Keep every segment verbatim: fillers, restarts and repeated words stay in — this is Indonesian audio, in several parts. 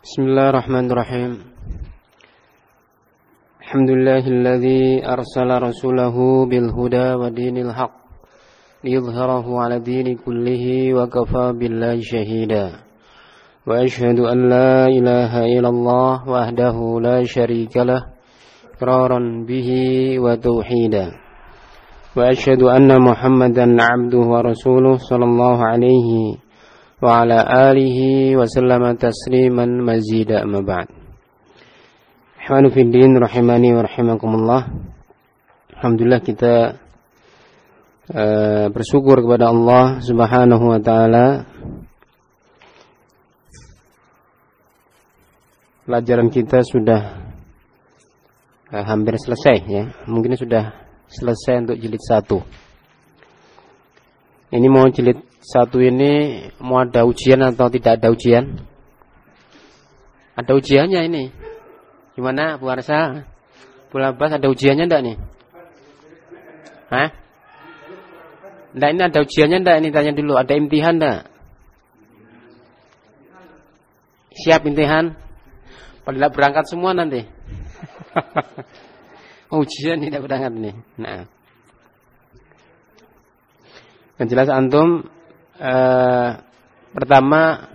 Bismillahirrahmanirrahim. Alhamdulillahilladzi arsala rasulahu bil huda wa dinil haq liyudhhirahu 'ala dini kullihi wa kafa billahi shahida. Wa asyhadu an la ilaha illallah wahdahu la syarikalah iqraran bihi wa tauhida. Wa asyhadu anna Muhammadan 'abduhu wa rasuluhu sallallahu alaihi wa ala alihi wa sallama tasliman mazida amma ba'd. Ikhwanu fid din rahimani wa rahimakumullah. Alhamdulillah kita uh, bersyukur kepada Allah Subhanahu wa taala. Pelajaran kita sudah uh, hampir selesai ya. Mungkin sudah selesai untuk jilid satu. Ini mau jilid satu ini mau ada ujian atau tidak ada ujian? Ada ujiannya ini. Gimana Bu Arsa? Bu Labas ada ujiannya enggak nih? Hah? Enggak, ini ada ujiannya enggak? Ini tanya dulu, ada imtihan enggak? Siap imtihan? Pada berangkat semua nanti. Ujian tidak berangkat nih. Nah. Yang jelas antum eh, pertama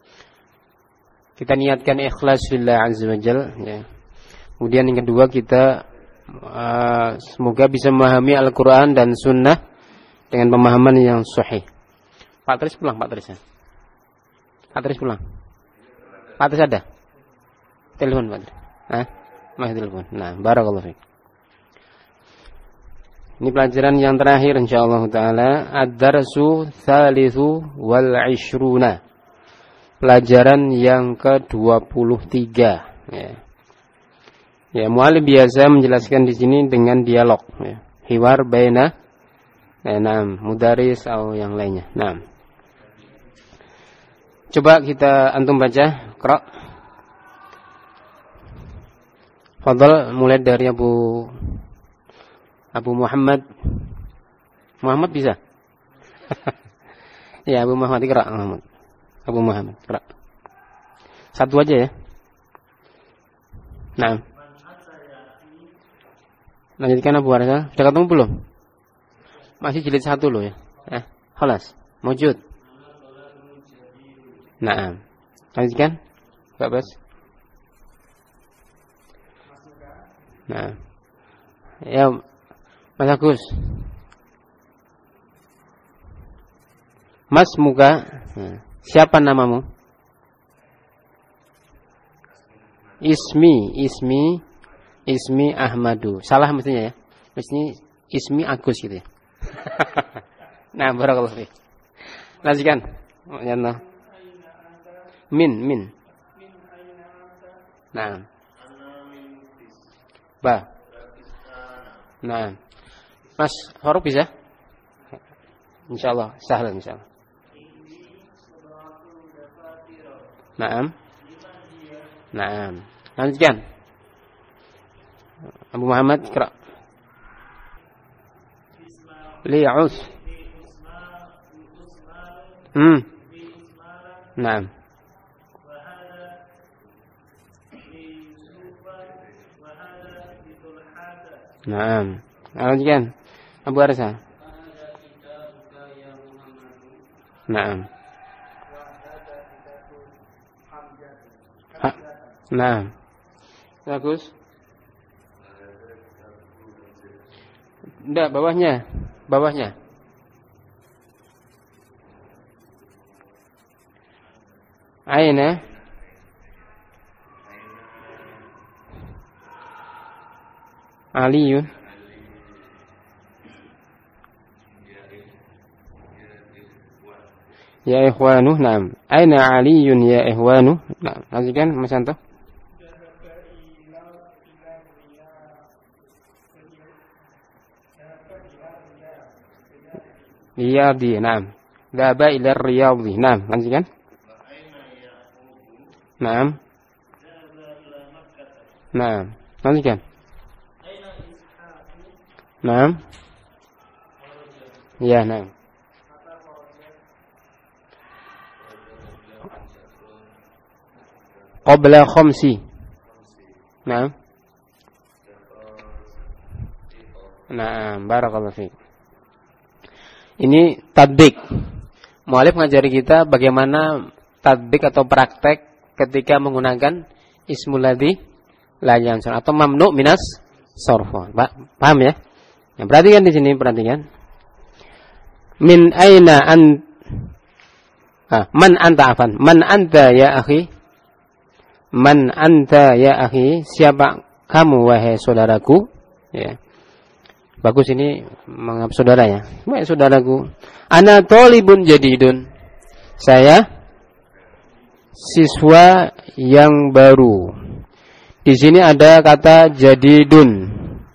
kita niatkan ikhlas fillah azza wajal ya. Kemudian yang kedua kita eh, semoga bisa memahami Al-Qur'an dan sunnah dengan pemahaman yang sahih. Pak Tris pulang, Pak Tris ya. Pak Tris pulang. Pak Tris ada? Telepon Pak Tris. Hah? Mah telepon. Nah, barakallahu fiik. Ini pelajaran yang terakhir insyaallah taala, ad-darsu tsalitsu wal ishruna. Pelajaran yang ke dua puluh tiga ya. Ya, muallim biasa menjelaskan di sini dengan dialog ya. Hiwar baina eh, naam mudaris atau yang lainnya. Naam. Coba kita antum baca, Qra. Fadhal mulai dari Abu Abu Muhammad. Muhammad bisa? Ya, Abu Muhammad Iqra. Muhammad. Abu Muhammad Iqra. Satu aja ya. Nah. Lanjutkan Abu Arsa. Sudah ketemu belum? Masih jilid satu loh ya. Eh, khalas. Mujud. Nah. Lanjutkan. Pak Bas. Nah. Ya, Mas Agus. Mas muka. Siapa namamu? Ismi, Ismi, Ismi Ahmadu. Salah mestinya ya. Mestinya Ismi Agus gitu ya. Nah, barakallahu fiik. Lanjutkan. Ya, min, min. Nah. Ba. Nah. Mas Faruk bisa? Insyaallah, sahlan insyaallah. Naam. Naam. Lanjutkan. Abu Muhammad Iqra. Li'us. Hmm. Naam. Naam. Lanjutkan. Abu Arsa. Naam. Ha. Naam. Bagus. Enggak, bawahnya. Bawahnya. Aina. Aliyun. Ya ikhwanu, naam. Aina Aliyun ya ikhwanu? Nah, lanjutkan Mas Santo. Riyadhi, naam. Dhaba ila Riyadhi, naam. Lanjutkan. Naam. Naam. Lanjutkan. Naam. Ya, naam. qabla khamsi. Nah. Nah, barakallahu fiik. Ini tadbik. Mu'alif ngajari kita bagaimana tadbik atau praktek ketika menggunakan ismul ladzi la yansur atau mamnu minas sarf. Paham ya? Nah, perhatikan di sini, perhatikan. Min aina an ah, man anta afan. Man anta ya akhi? Man anta ya akhi? Siapa kamu wahai saudaraku? Ya. Bagus ini menganggap saudara ya. Wahai saudaraku, ana talibun jadidun. Saya siswa yang baru. Di sini ada kata jadidun,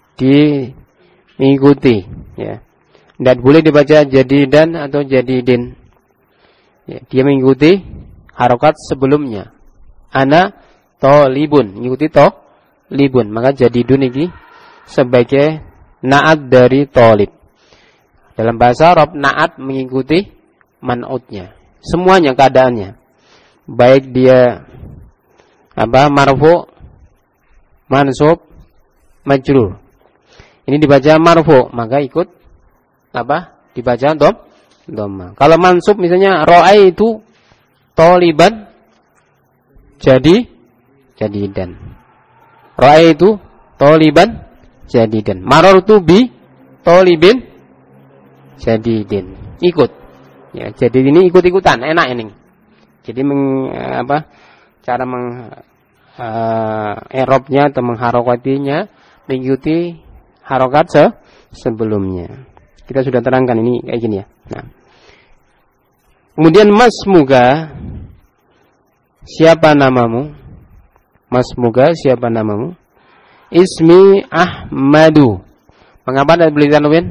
diikuti ya. Tidak boleh dibaca jadidan atau jadidin. Ya, dia mengikuti harokat sebelumnya. Ana talibun, mengikuti to libun. Maka jadidun ini sebagai naat dari talib. Dalam bahasa Arab, naat mengikuti man'utnya. Semuanya keadaannya. Baik dia apa marfu, mansub, majrur. Ini dibaca marfu, maka ikut apa? Dibaca dom, dhamma. Kalau mansub misalnya ra'aitu taliban, jadi jadidan. Ra'aitu taliban jadidan. Marartu bi talibin jadidin. Ikut. Ya, jadi ini ikut-ikutan, enak ini. Jadi meng, apa? Cara meng uh, erobnya atau mengharokatinya mengikuti harokat se sebelumnya. Kita sudah terangkan ini kayak gini ya. Nah. Kemudian masmuga, siapa namamu? Masmuga, siapa namamu? Ismi Ahmadu. Mengapa tidak boleh ditanwin?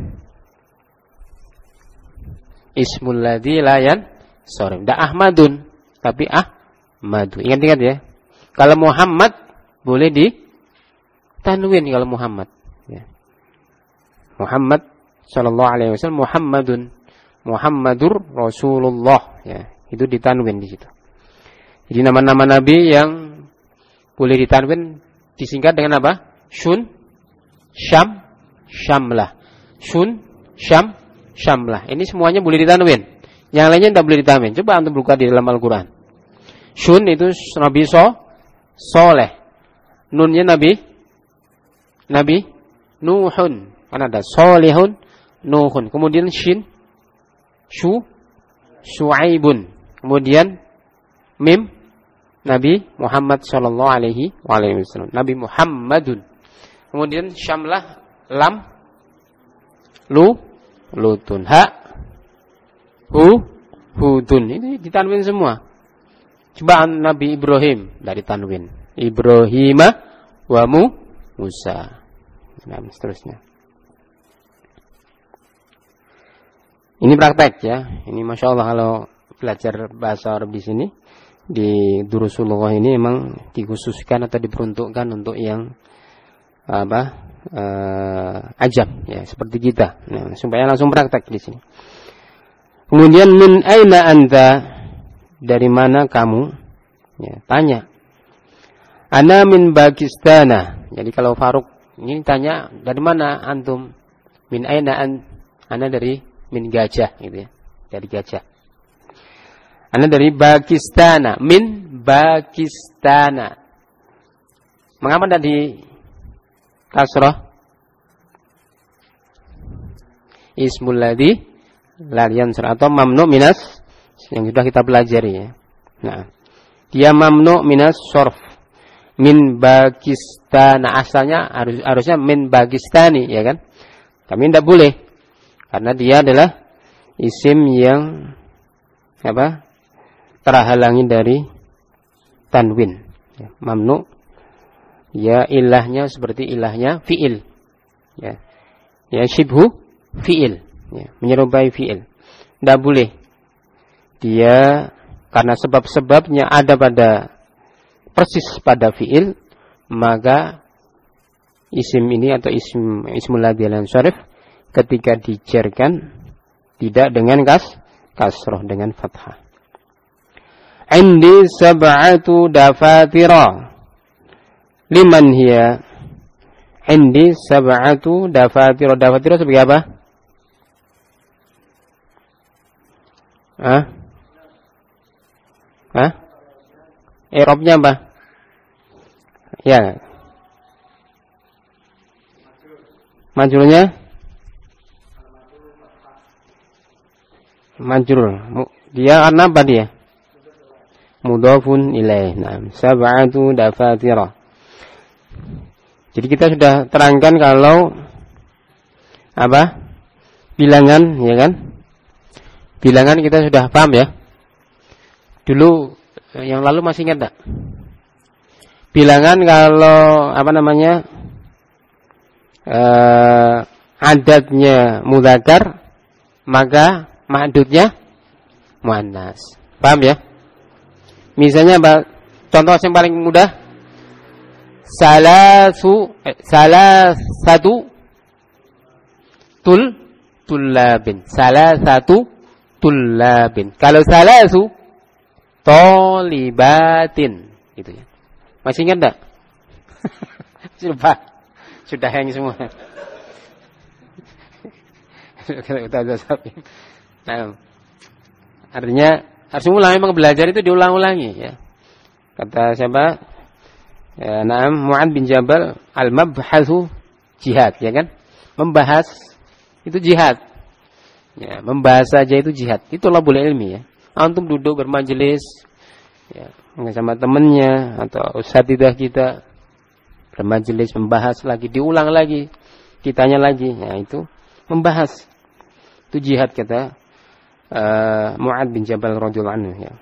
Ismul ladzi la yansarif. Tidak Ahmadun, tapi Ahmadu. Ingat-ingat ya. Kalau Muhammad boleh ditanwin kalau Muhammad. Ya. Muhammad sallallahu alaihi wasallam, Muhammadun, Muhammadur Rasulullah. Ya, itu ditanwin di situ. Jadi nama-nama Nabi yang boleh ditanwin disingkat dengan apa? Shun, Syam, Syamlah. Shun, Syam, Syamlah. Ini semuanya boleh ditanwin. Yang lainnya tidak boleh ditanwin. Coba antum buka di dalam Al-Quran. Shun itu Nabi So, Soleh. Nunnya Nabi, Nabi Nuhun. Kan ada Solehun, Nuhun. Kemudian Shin, Shu, Shu'aibun. Kemudian Mim, Nabi Muhammad sallallahu alaihi wasallam. Nabi Muhammadun. Kemudian Syamlah, Lam, Lu, Lutun. Ha, Hu, Hudun. Ini ditanwin semua. Coba Nabi Ibrahim dari tanwin. Ibrahima wa mu Musa. Dan seterusnya. Ini praktek ya. Ini Masya Allah kalau belajar bahasa Arab di sini. Di Durusulullah ini memang dikhususkan atau diperuntukkan untuk yang apa uh, ajam ya seperti kita. Nah, supaya langsung praktek di sini. Kemudian min aina anta, dari mana kamu? Ya, tanya. Ana min Pakistana. Jadi kalau Faruk ini tanya dari mana antum? Min aina an, ana dari min gajah gitu ya. Dari gajah. Ana dari Pakistana, min Pakistana. Mengapa tidak di kasrah? Ismul ladzi la yansur atau mamnu minas yang sudah kita pelajari ya. Nah, dia mamnu minas sarf. Min Pakistana, asalnya harus harusnya min Pakistani ya kan? Tapi tidak boleh karena dia adalah isim yang apa? Terhalangi dari tanwin. Ya, mamnu ya ilahnya seperti ilahnya fiil. Ya. Ya syibhu fiil, ya, menyerupai fiil. Tidak boleh. Dia karena sebab-sebabnya ada pada persis pada fiil, maka isim ini atau isim ismul ladzi la yansarif ketika dijerkan tidak dengan kas kasroh, dengan fathah. Indi sab'atu dafatira. Liman hiya? Indi sab'atu dafatira. Dafatira sebagai apa? Hah? Hah? I'rabnya apa? Ya. Majrurnya? Majrur. Dia karena apa dia? Mudhafun ilaih. Nah, sab'atu dafatira. Jadi kita sudah terangkan kalau apa? Bilangan, ya kan? Bilangan kita sudah paham ya. Dulu yang lalu masih ingat tak? Bilangan kalau apa namanya? Eh, adatnya mudzakkar, maka ma'dudnya muannas. Paham ya? Misalnya apa? Contoh yang paling mudah. Salasu eh, salasatu tul tullabin. Salasatu tullabin. Kalau salasu tolibatin, gitu ya. Masih ingat enggak? Sudah, sudah hang semua. Nah, artinya harus ulang, memang belajar itu diulang-ulangi ya. Kata siapa? Ya, Naam Mu'ad bin Jabal, al-mabhathu jihad, ya kan? Membahas itu jihad. Ya, membahas saja itu jihad. Itulah boleh ilmi ya. Antum duduk bermajelis ya, sama temannya atau usatidah kita bermajelis membahas lagi, diulang lagi, kitanya lagi. Ya, itu membahas. Itu jihad kata uh, Mu'ad bin Jabal radhiyallahu anhu ya.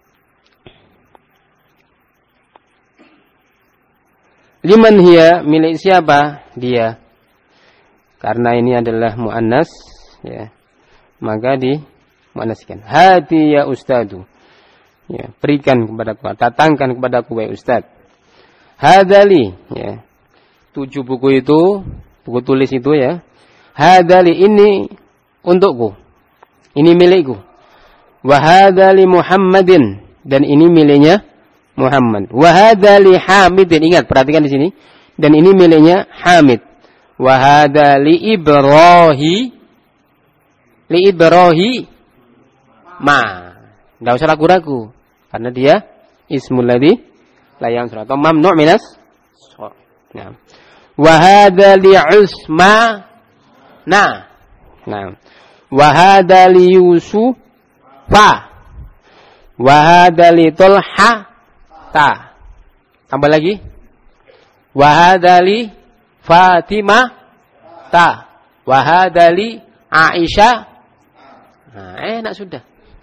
Liman hiya, milik siapa dia? Karena ini adalah muannas ya. Maka di muannaskan. Hati ya ustadu. Ya, berikan kepadaku, datangkan kepadaku wahai ustaz. Hadali ya. Tujuh buku itu, buku tulis itu ya. Hadali ini untukku. Ini milikku. Wa hadali Muhammadin, dan ini miliknya Muhammad. Wa hadali Hamidin, ingat perhatikan di sini. Dan ini miliknya Hamid. Wa hadali Ibrahim, li Ibrahim ma. Enggak usah ragu-ragu karena dia ismul ladzi la yansur atau mamnu' minas. Nah. Wa hadza li Usma nah. Nah. Wa hadza li Yusuf fa. Wa hadza li Talha ta. Tambah lagi. Wa hadza li Fatimah ta. Wa hadza li Aisyah. Nah, enak sudah.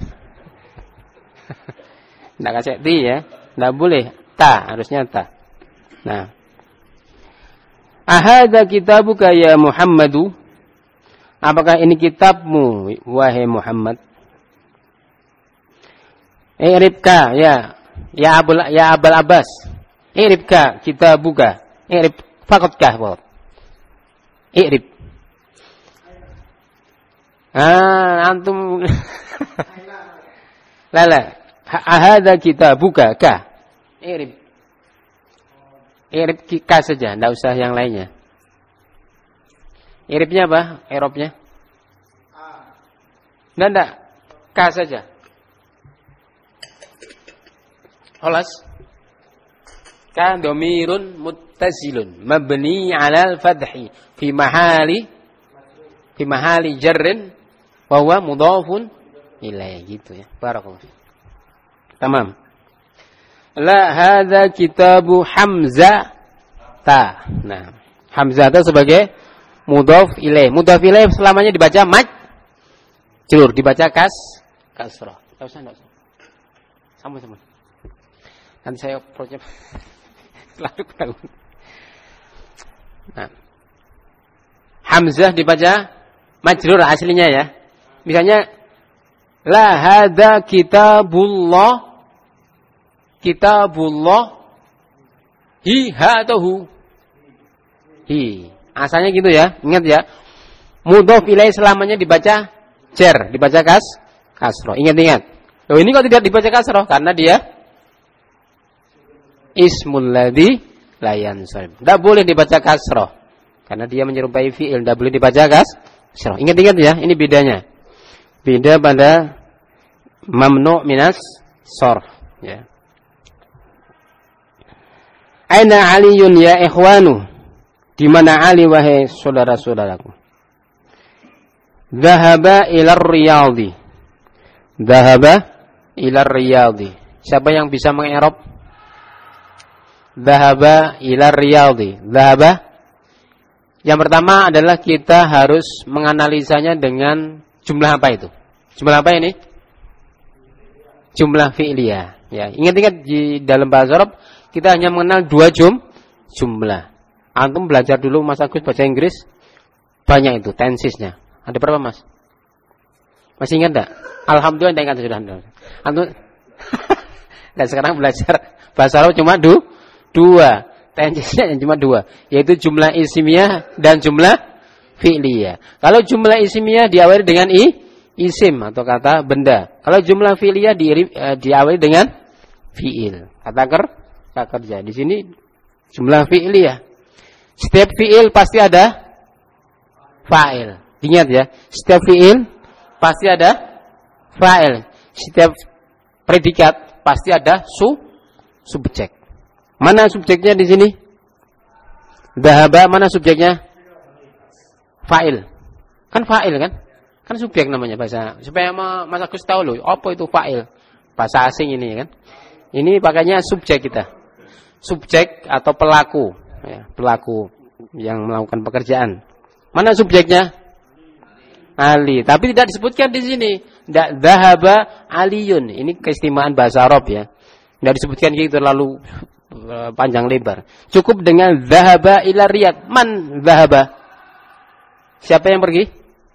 Tidak kasih ti ya. Tidak boleh. Ta. Harusnya ta. Nah. Ahadha kitabuka ya Muhammadu. Apakah ini kitabmu, wahai Muhammad? I'ribka ya. Ya Abul ya Abul Abbas. I'ribka kitabuka. I'rib fakotkah. I'rib. Ah, antum. Lala. Ahadha kitabuka ka. I'rib. I'rib ka saja, enggak usah yang lainnya. I'ribnya apa? I'rabnya? Enggak, enggak. Ka saja. Khalas. Ka dhamirun muttasilun mabni 'alal fathi fi mahali fi mahali jarrin wa huwa mudhafun ilaih, gitu ya. Barakallahu. Tamam. La hadza kitabu Hamzah ta. Nah, Hamzah itu sebagai mudhaf ilaih. Mudhaf ilaih selamanya dibaca maj jurur, dibaca kas kasrah. Enggak usah, enggak usah. Sama-sama. Kan saya project selalu tahu. Nah. Hamzah dibaca majrur aslinya ya. Misalnya la hadza kitabullah, kitabullah hi hatahu hi. Asalnya gitu ya. Ingat ya. Mudhaf ilaih selamanya dibaca jar, dibaca kas kasrah. Ingat-ingat. Loh, ini kok tidak dibaca kasroh? Karena dia ismul ladzi la yansarif. Tidak boleh dibaca kasroh. Karena dia menyerupai fi'il, tidak boleh dibaca kasroh. Ingat-ingat ya, ini bedanya. Beda pada mamnu' minas sarf, ya. Aina Aliyun ya ikhwanu? Di mana Ali wahai saudara-saudaraku? Dhahaba ila riyadhi. Dhahaba ila riyadhi. Siapa yang bisa mengi'rab? Dhahaba ila riyadhi. Dhahaba. Yang pertama adalah kita harus menganalisanya dengan jumlah apa itu? Jumlah apa ini? Jumlah fi'liyah. Ya, ingat-ingat di dalam bahasa Arab kita hanya mengenal dua jum jumlah. Antum belajar dulu Mas Agus baca Inggris, banyak itu tensesnya. Ada berapa Mas? Masih ingat enggak? Alhamdulillah enggak ingat sudah. Antum dan sekarang belajar bahasa Arab cuma du, dua. Tensesnya cuma dua, yaitu jumlah ismiyah dan jumlah fi'liyah. Kalau jumlah ismiyah diawali dengan i, isim atau kata benda. Kalau jumlah fi'liyah di, uh, diawali dengan fi'il, kata ker, kata kerja. Di sini jumlah fi'liyah. Setiap fi'il pasti ada fa'il. Ingat ya, setiap fi'il pasti ada fa'il. Setiap predikat pasti ada su, subjek. Mana subjeknya di sini? Dhahaba, mana subjeknya? Fa'il. Kan fa'il kan? Kan subjek namanya bahasa. Supaya Mas Agus tahu loh, apa itu fa'il? Bahasa asing ini kan. Ini pakainya subjek kita. Subjek atau pelaku, ya, pelaku yang melakukan pekerjaan. Mana subjeknya? Ali. Tapi tidak disebutkan di sini. Dhahaba aliyun. Ini keistimewaan bahasa Arab ya. Tidak disebutkan gitu terlalu panjang lebar. Cukup dengan dhahaba ila riyad. Man dhahaba? Siapa yang pergi?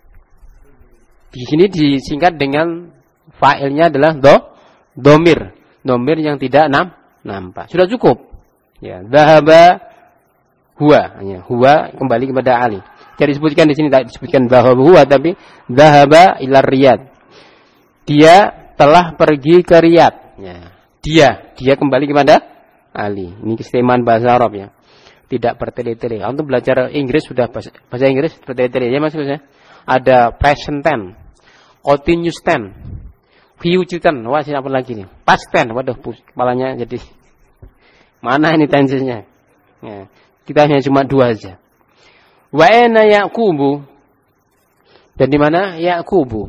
Di sini disingkat dengan fa'ilnya adalah do, domir. Domir yang tidak nam, nampak. Sudah cukup. Ya, dhahaba huwa. Ya, huwa kembali kepada Ali. Jadi disebutkan di sini tidak disebutkan dhahaba huwa, tapi dhahaba ila riyad. Dia telah pergi ke Riyadh. Ya. Dia, dia kembali kepada Ali. Ini keistimewaan bahasa Arab ya. Tidak bertele-tele. Untuk belajar Inggris sudah bahasa, bahasa Inggris bertele-tele ya Mas ya. Ada present tense, continuous tense, future tense. Wah, siapa lagi nih? Past tense. Waduh, kepalanya jadi mana ini tensesnya? Ya. Kita hanya cuma dua aja. Wa ana Yaqubu. Dan di mana Yaqubu?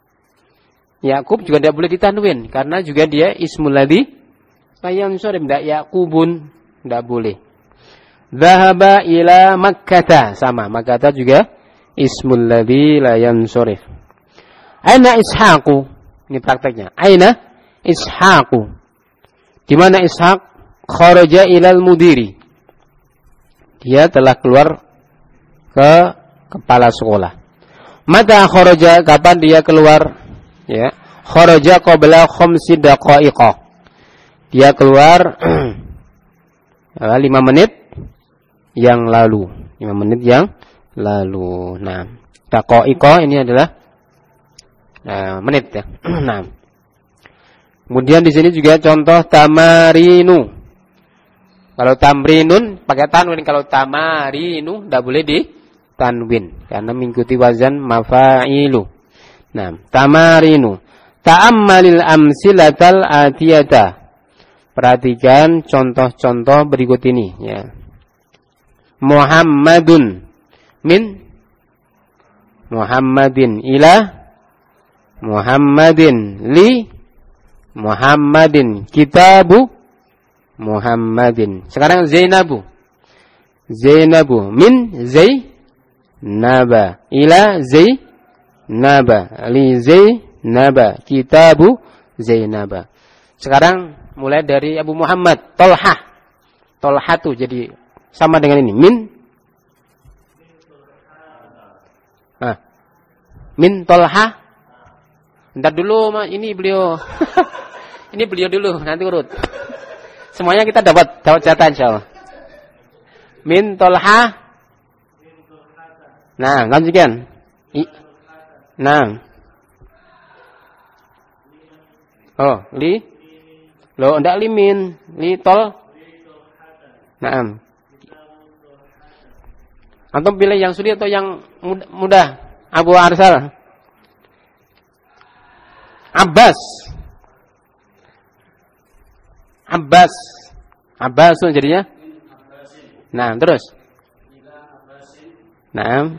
Yakub juga tidak boleh ditanwin karena juga dia ismul ladzi Ayam sore tidak Yakubun, tidak boleh. Dhahaba ila Makkah, sama Makkah juga ismul ladzi la yansurif. Aina Ishaqu, ini prakteknya. Aina Ishaqu. Di mana Ishaq? Kharaja ilal mudiri. Dia telah keluar ke kepala sekolah. Mata kharaja, kapan dia keluar? Ya, kharaja qabla khamsi daqa'iqa. Dia keluar lima menit yang lalu. lima menit yang lalu. Nah, daqa'iqa ini adalah nah, menit ya. Nah. Kemudian di sini juga contoh tamarinu. Kalau tamrinun pakai tanwin, kalau tamarinu tidak boleh di tanwin karena mengikuti wazan mafa'ilu. Nah, tamarinu. Ta'ammalil amsilatal atiyata. Perhatikan contoh-contoh berikut ini ya. Muhammadun min Muhammadin ila Muhammadin li Muhammadin kitabu Muhammadin. Sekarang Zainabu. Zainabu min Zainaba ila Zainaba li Zainaba kitabu Zainaba. Sekarang mulai dari Abu Muhammad Tolhah. Tolhah tuh jadi sama dengan ini. Min ah. Min Tolhah. Bentar dulu, ini beliau. Ini beliau dulu, nanti urut. Semuanya kita dapat dapat jatah insyaallah. Min Tolhah. Nah, lanjutkan. Nah. Oh, li. Loh, ndak limin. Li tol. Naam. Antum pilih yang sulit atau yang mudah? Abu Arsal. Abbas. Abbas. Abbasun jadinya? Nah, terus. Naam.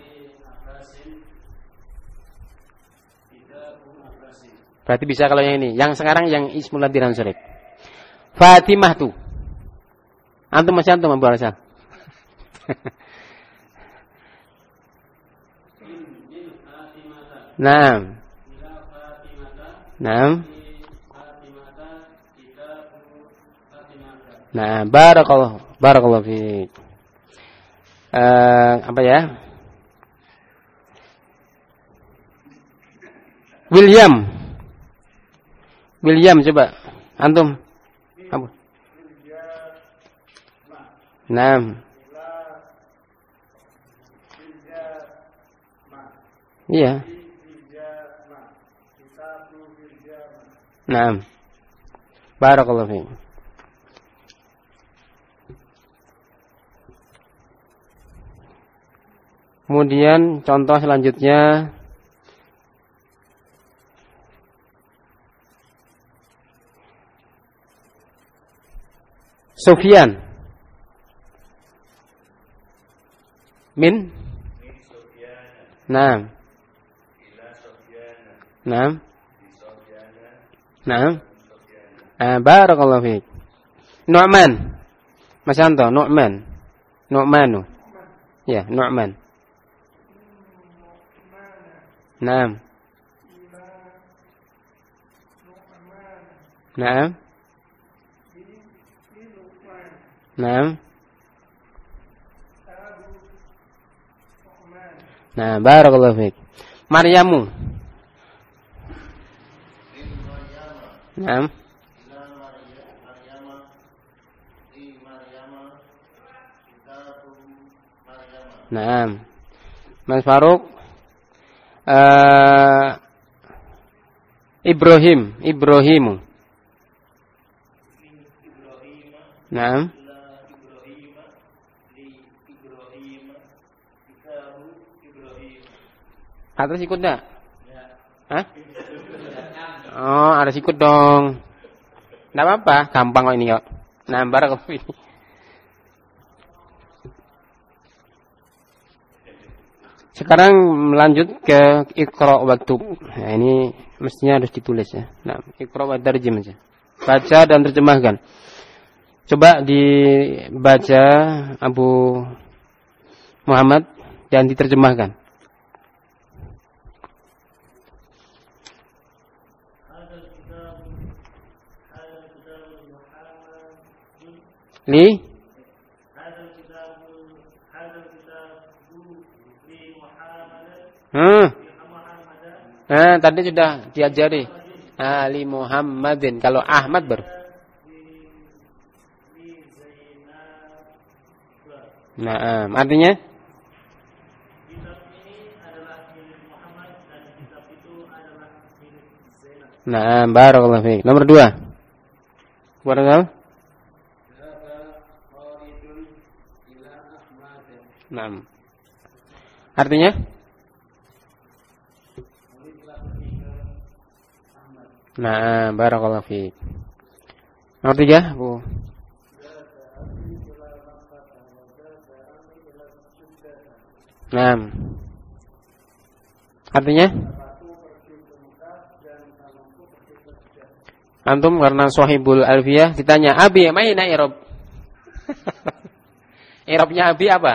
Berarti bisa kalau yang ini. Yang sekarang yang ismul ladzi lam surif. Fatimah tuh. Antum masih antum Abu Arsal. Naam. Naam. Nah, barakallahu barakallahu fiik. Eh, apa ya? William. William coba. Antum. Apa? Naam. Iya. Naam. Barakallahu fiik. Kemudian contoh selanjutnya Sufyan min Naam. Naam. Naam. Ah, barakallahu fiik. Nu'man. Mas Anto, Nu'man. Nu'manu. Ya, Nu'man. Naam. Naam. Naam. Nah, barakallahu fiik. Maryamu. Naam. Naam. Mas Faruk. Uh, Ibrahim, Ibrahimu. Naam. Atas ikut enggak? Hah? Oh, harus ikut dong. Enggak apa-apa, gampang kok ini kok. Nah, barakallahu. Sekarang melanjut ke Iqra waktub. Nah, ini mestinya harus ditulis ya. Nah, Iqra wa tarjim aja. Baca dan terjemahkan. Coba dibaca Abu Muhammad dan diterjemahkan. Li Hmm. Nah, tadi sudah diajari. Ali Muhammadin. Kalau Ahmad ber. Nah, artinya? Nah, barakallahu fiik. Nomor dua. Barakallahu. Nah. Artinya? Nah, barakallahu fiik. Nomor tiga, Bu. Nah. Artinya? Antum karena Shahibul Alfiyah ditanya, "Abi, maina i'rab?" I'rabnya Abi apa?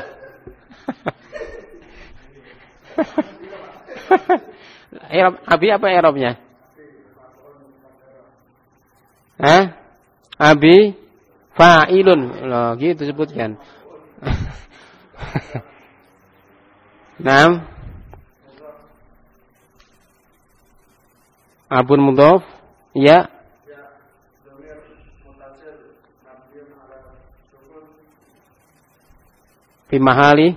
I'rab Abi apa i'rabnya? Hah? Abi fa'ilun. Loh, gitu sebutkan. Naam. Abun mudhaf. Ya. Fi mahali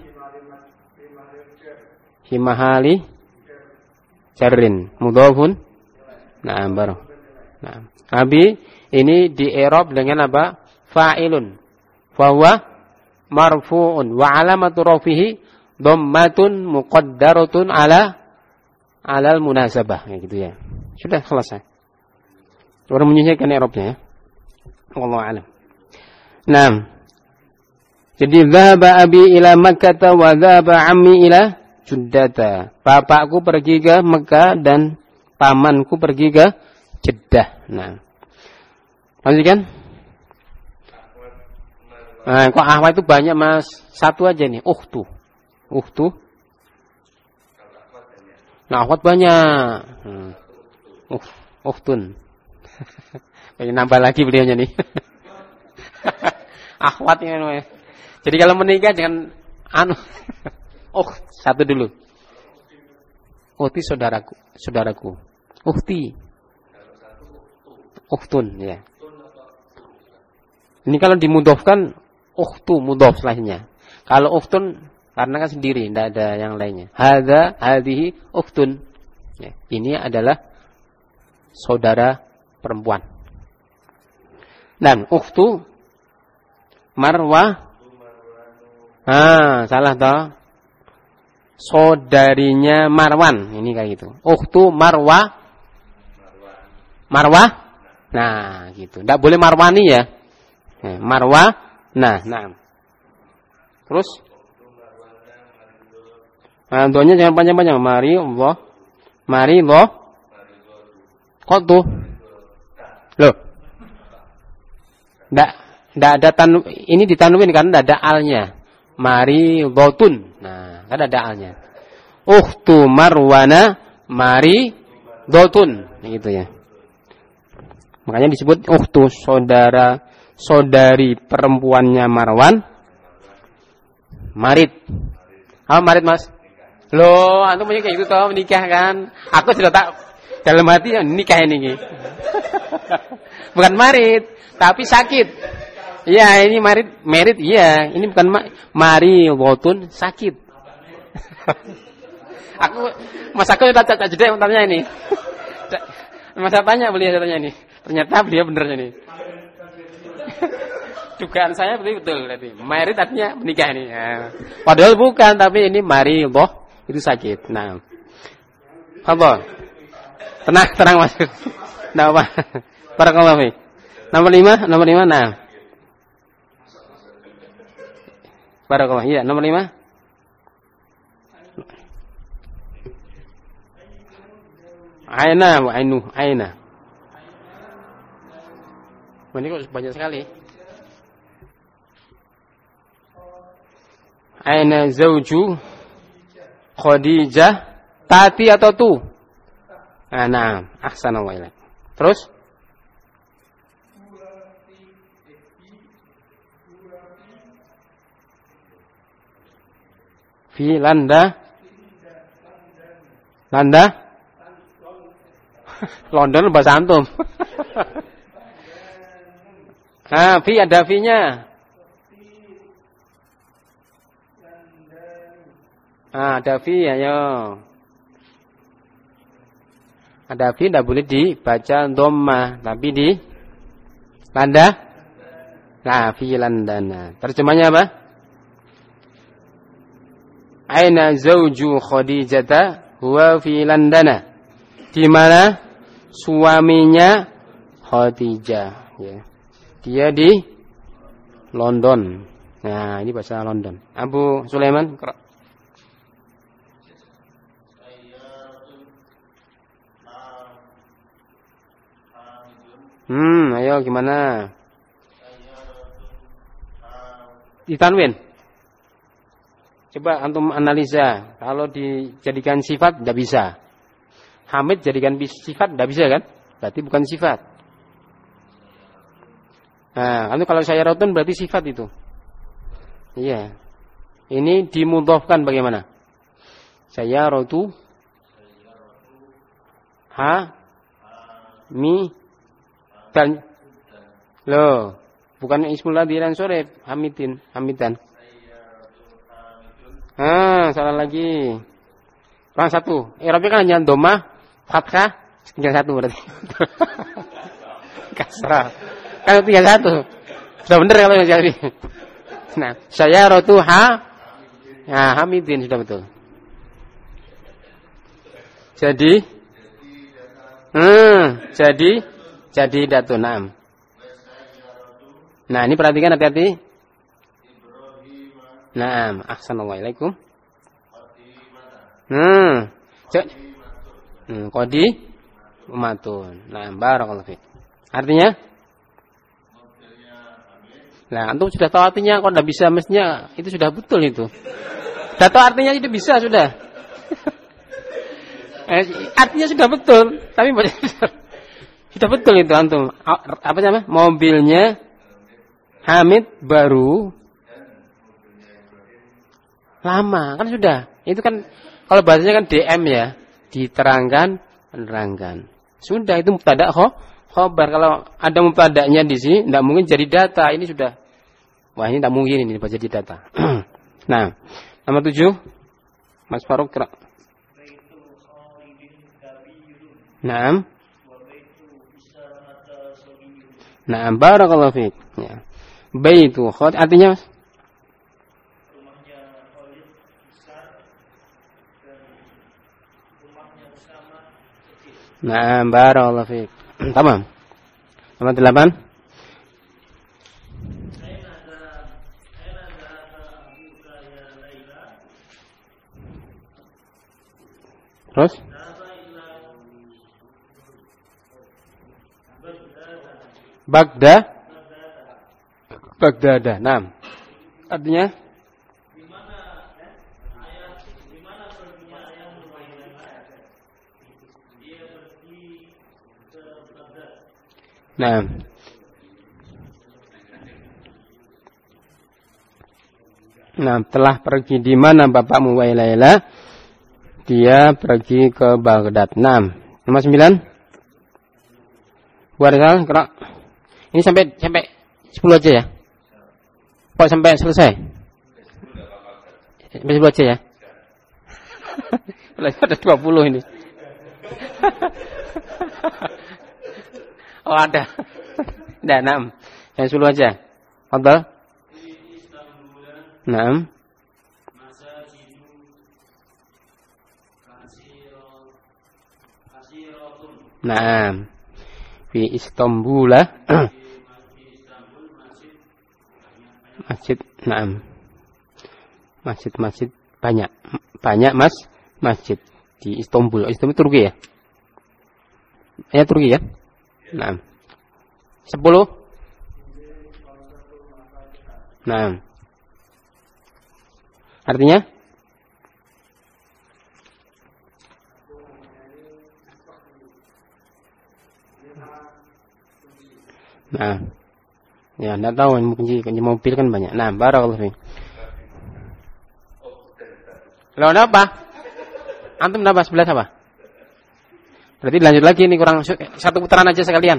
Fi mahali jarrin mudhafun. Naam, baru. Nah, abi ini di i'rab dengan apa? Fa'ilun. Fa huwa marfu'un wa 'alamatu rafihi dhammatun muqaddaratun 'ala 'alal munasabah, kayak gitu ya. Sudah selesai. Orang menyelesaikan i'rabnya ya. Wallahu a'lam. Naam. Jadi dhahaba abi ila Makkah wa dhahaba ammi ila Juddata. Bapakku pergi ke Mekah dan pamanku pergi ke Jeddah. Nah. Lanjutkan. Nah, kok Ahwat itu banyak, Mas? Satu aja nih, ukhtu. Ukhtu. Nah, Ahwat banyak. Hmm. Uh, ukhtun. Pengen nambah lagi beliaunya nih. Ahwat ini namanya. Jadi kalau menikah dengan anu oh, satu dulu. Ukhti saudaraku, saudaraku. Ukhti. Ukhtun ya. Ini kalau dimudhofkan ukhtu mudhof setelahnya. Kalau ukhtun karena kan sendiri, tidak ada yang lainnya. Hadza hadhihi ukhtun. Ya, ini adalah saudara perempuan. Dan ukhtu Marwah. Ah, salah toh. Saudarinya Marwan, ini kayak gitu. Ukhtu Marwah. Marwah. Nah, gitu. Enggak boleh Marwani ya. Nah, Marwah. Nah, nah. Terus nah, doanya jangan panjang-panjang. Mari Allah. Mari Allah. Kok tuh? Loh. Enggak enggak ada tanu, ini ditanuin karena enggak ada alnya. Mari dhotun. Nah, kan ada alnya. Ukhtu Marwana mari dhotun, gitu ya. Makanya disebut ukhtu, saudara saudari perempuannya Marwan. Marid. Apa marid, Mas? Loh, antum punya kayak gitu toh, menikah kan? Aku sudah tak dalam hati nikah ini. Bukan marid, tapi sakit. Iya, ini marid, merit, iya. Ini bukan ma- mari wotun sakit. Aku Mas aku udah tak jeda tanya ini. Masa tanya beliau tanya ini. Ternyata beliau benernya ini. Dugaan saya betul berarti. Merit artinya menikah ini. Ya. Padahal bukan, tapi ini mari boh itu sakit. Nah. Apa? Tenang, tenang Mas. Enggak apa. Barakallahu fiik. Nomor lima, nomor lima. Nah. Barakallahu. Iya, nomor lima. Aina wa ainu, aina. Oh, ini kok banyak sekali. Aina zauju Khadijah tati atau tu? Ah, nah, ahsana wa ilaik. Terus? Fi landa Landa London bahasa antum. Ah, fi ada fi-nya. Ah, ada fi, ayo. Ada fi tidak boleh dibaca dhammah, tapi di landa. Nah, fi landana. Terjemahnya apa? Aina zauju Khadijata huwa fi landana. Di mana suaminya Khadijah, ya. Dia di London. Nah, ini bahasa London. Abu Sulaiman. Hmm, ayo gimana? Ditanwin. Coba antum analisa. Kalau dijadikan sifat tidak bisa. Hamid jadikan sifat tidak bisa kan? Berarti bukan sifat. Nah, itu kalau saya rotun berarti sifat itu. Iya. Ini dimudhofkan bagaimana? Saya rotu ha mi dan loh, bukan ismul ladzi dan sore hamidin, hamidan. Ah, salah lagi. Kurang satu. I'rabnya kan hanya dhammah, fathah, Tinggal satu berarti. Kasrah. Kalau tinggal satu. Sudah benar kalau yang jadi. Nah, saya rotu ha. Ya, hamidin sudah betul. Jadi hmm, jadi jadi datu enam. Nah, ini perhatikan hati-hati. Naam, ahsanallahu. Hmm. Hmm, qadi umatun. Nah, barakallahu fiik. Artinya? Nah, antum sudah tahu artinya, kok enggak bisa mestinya itu sudah betul itu. Sudah tahu artinya itu bisa sudah. eh, artinya sudah betul, tapi sudah betul itu antum. Apa namanya? Mobilnya Hamid baru lama, kan sudah. Itu kan kalau bahasanya kan D M ya, diterangkan, menerangkan. Sudah itu mubtada' khobar. Kalau ada mubtada'nya di sini, tidak mungkin jadi data. Ini sudah, wah ini tidak mungkin ini jadi data. Nah, nomor tujuh, Mas Faruk kira. Naam. Naam, barakallahu fiik. Ya. Baitu khod artinya Mas? Nah, barakallahu fiik. Tamam. Nomor delapan. Terus? Bagda. Bagdada. Nah. Artinya? Nah. Nah, telah pergi di mana bapakmu wahai Laila? Dia pergi ke Baghdad. Nah, nomor sembilan. Buat salah, kerak. Ini sampai sampai sepuluh aja ya. Kok sampai selesai? Sampai sepuluh aja ya. Ada dua puluh ini. Oh ada. Ada enam. Yang sepuluh aja. Fadhal. Naam. Naam. Fi Istanbul. Masjid. Naam. Masjid-masjid banyak. Banyak Mas masjid di Istanbul. Istanbul Turki ya? Ya Turki ya? Naam. Sepuluh. Naam. Artinya? Nah, ya anda tahu kunci kunci mobil kan banyak. Nah, barakallahu fiik. Lo apa? Antum nambah sebelas apa? Berarti lanjut lagi ini kurang satu putaran aja sekalian.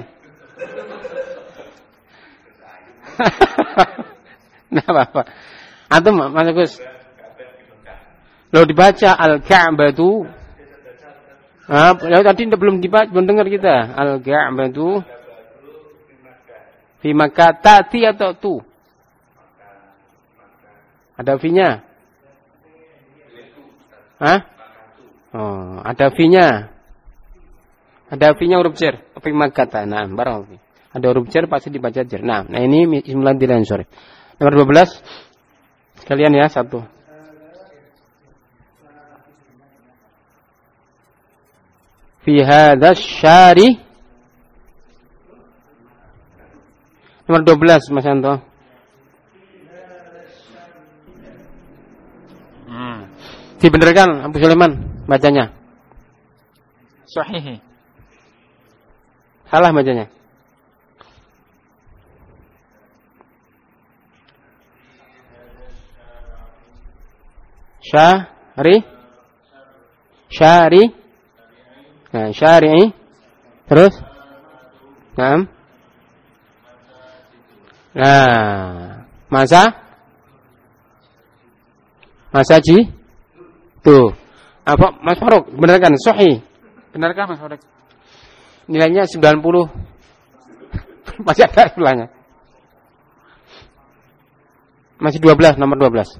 Nah, apa? Antum Mas Agus. Lo dibaca Al-Ka'batu. Ah, tadi belum dibaca, belum dengar kita. Al-Ka'batu fi Makkah, ta'ti atau tu? Ada fi-nya? Hah? Oh, ada fi-nya. Ada fi-nya huruf jar. Fi Makkah. Nah, barang. Ada huruf jar pasti dibaca jar. Nah, nah ini ismul dilan sore. Nomor dua belas. Sekalian ya, satu. Fi hadzal syari. Nomor dua belas Mas Anto. Hmm. Dibenarkan Abu Sulaiman bacanya. Sahih. Salah bacanya. Syari. Syari. Nah, syari'i. Terus? Naam. Nah, masa masaji tuh apa Mas Faruk benarkan sahih, benarkah Mas Faruk? Nilainya sembilan puluh. Masih ada sebelahnya. Masih dua belas, nomor dua belas.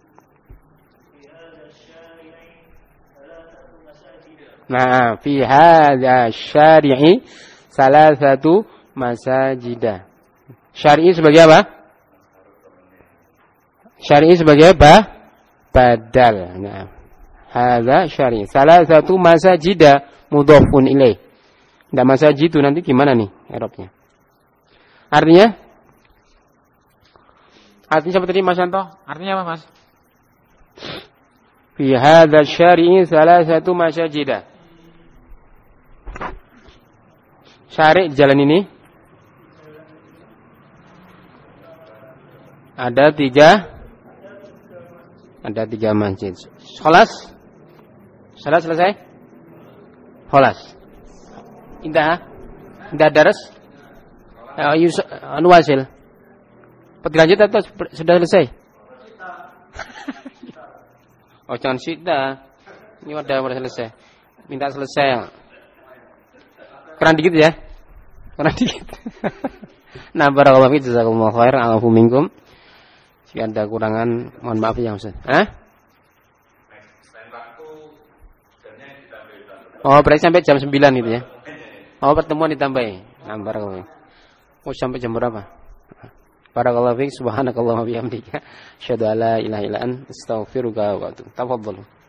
Nah, fi hadza syari'i salasatu masajidah. Syari'i sebagai apa? Syari'i sebagai apa? Badal. Nah, hadza syari'i salasatu masajidah mudhafun ilaih. Ndak masajid itu nanti gimana nih i'rabnya? Artinya? Artinya seperti Mas Santo? Artinya apa, Mas? Fi hadza syari'i salasatu masajidah. Syari' jalan ini ada tiga ada tiga masjid. Kholas? Salah selesai? Kholas. Indah? Indah daras? Eh, anu wasil. Dilanjut atau sudah selesai? Oh, jangan sida. Ini udah udah selesai. Minta selesai. Kurang dikit ya? Kurang dikit. Nah, barakallahu fiik, jazakumullahu khairan, alafu minkum. Jika ada kurangan, mohon maaf ya Ustaz. Hah? Oh, berarti sampai jam sembilan gitu ya? Oh, pertemuan ditambahi. Nah, barakallahu fiik. Oh, sampai jam berapa? Barakallahu fiik, subhanakallahumma wa bihamdika, asyhadu an la ilaha illa anta, astaghfiruka wa atubu ilaik. Tafadhalu.